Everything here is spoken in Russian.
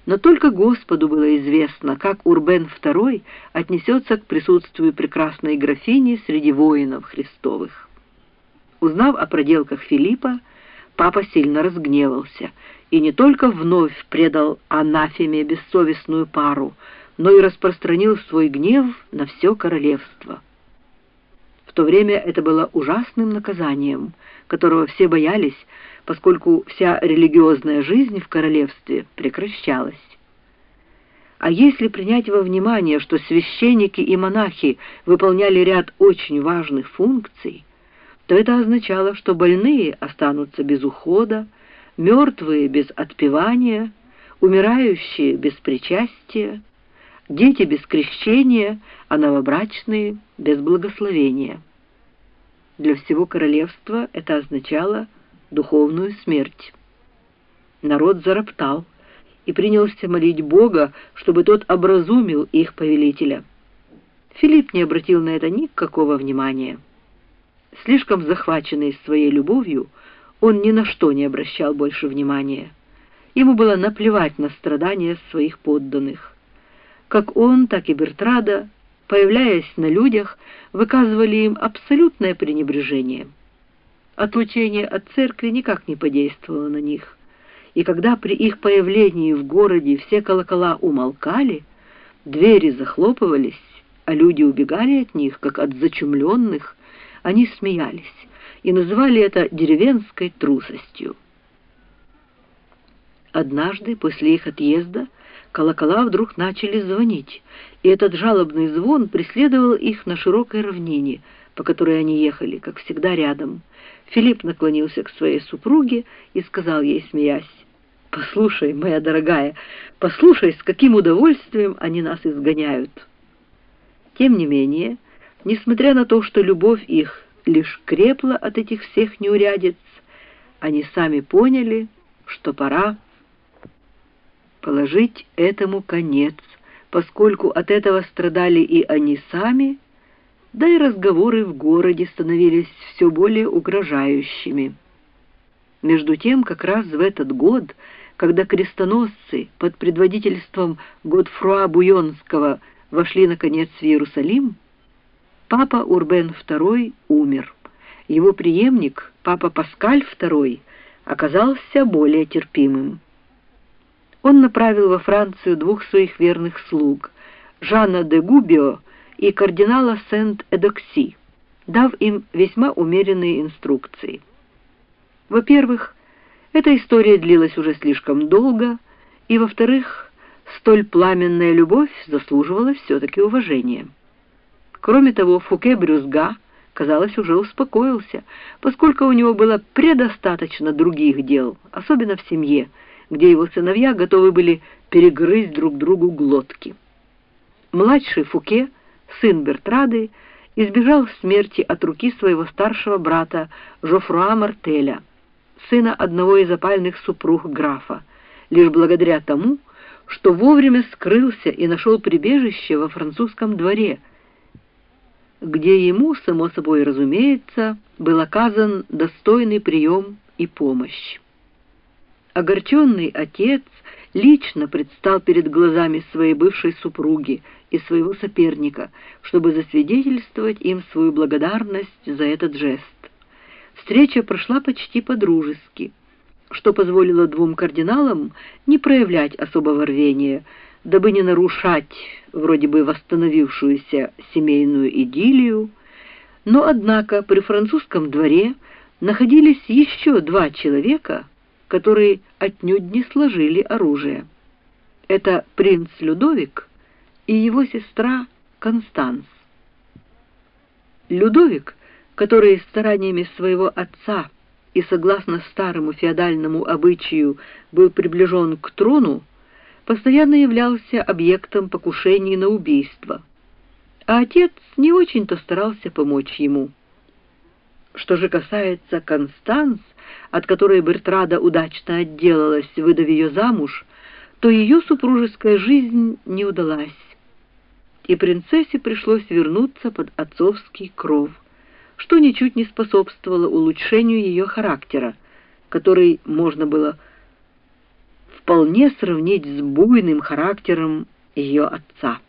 Но только Господу было известно, как Урбен II отнесется к присутствию прекрасной графини среди воинов Христовых. Узнав о проделках Филиппа, папа сильно разгневался и не только вновь предал анафеме бессовестную пару, но и распространил свой гнев на все королевство. В то время это было ужасным наказанием, которого все боялись, поскольку вся религиозная жизнь в королевстве прекращалась. А если принять во внимание, что священники и монахи выполняли ряд очень важных функций, то это означало, что больные останутся без ухода, мертвые без отпевания, умирающие без причастия, дети без крещения, а новобрачные без благословения. Для всего королевства это означало духовную смерть. Народ зароптал и принялся молить Бога, чтобы тот образумил их повелителя. Филипп не обратил на это никакого внимания. Слишком захваченный своей любовью, он ни на что не обращал больше внимания. Ему было наплевать на страдания своих подданных. Как он, так и Бертрада, появляясь на людях, выказывали им абсолютное пренебрежение. Отлучение от церкви никак не подействовало на них, и когда при их появлении в городе все колокола умолкали, двери захлопывались, а люди убегали от них, как от зачумленных, они смеялись и называли это деревенской трусостью. Однажды, после их отъезда, колокола вдруг начали звонить, и этот жалобный звон преследовал их на широкой равнине, по которой они ехали, как всегда рядом. Филипп наклонился к своей супруге и сказал ей, смеясь: «Послушай, моя дорогая, послушай, с каким удовольствием они нас изгоняют». Тем не менее, несмотря на то, что любовь их лишь крепла от этих всех неурядиц, они сами поняли, что пора положить этому конец, поскольку от этого страдали и они сами, да и разговоры в городе становились все более угрожающими. Между тем, как раз в этот год, когда крестоносцы под предводительством Годфруа Буйонского вошли наконец в Иерусалим, папа Урбен II умер. Его преемник, папа Паскаль II, оказался более терпимым. Он направил во Францию двух своих верных слуг, Жана де Губио и кардинала Сент-Эдокси, дав им весьма умеренные инструкции. Во-первых, эта история длилась уже слишком долго, и, во-вторых, столь пламенная любовь заслуживала все-таки уважения. Кроме того, Фуке Брюзга, казалось, уже успокоился, поскольку у него было предостаточно других дел, особенно в семье, где его сыновья готовы были перегрызть друг другу глотки. Младший Фуке, сын Бертрады, избежал смерти от руки своего старшего брата Жофруа Мартеля, сына одного из опальных супруг графа, лишь благодаря тому, что вовремя скрылся и нашел прибежище во французском дворе, где ему, само собой разумеется, был оказан достойный прием и помощь. Огорченный отец лично предстал перед глазами своей бывшей супруги и своего соперника, чтобы засвидетельствовать им свою благодарность за этот жест. Встреча прошла почти по-дружески, что позволило двум кардиналам не проявлять особого рвения, дабы не нарушать вроде бы восстановившуюся семейную идиллию, но, однако, при французском дворе находились еще два человека, которые отнюдь не сложили оружие. Это принц Людовик и его сестра Констанс. Людовик, который стараниями своего отца и согласно старому феодальному обычаю был приближен к трону, постоянно являлся объектом покушений на убийство, а отец не очень-то старался помочь ему. Что же касается Констанс, от которой Бертрада удачно отделалась, выдав ее замуж, то ее супружеская жизнь не удалась, и принцессе пришлось вернуться под отцовский кров, что ничуть не способствовало улучшению ее характера, который можно было вполне сравнить с буйным характером ее отца.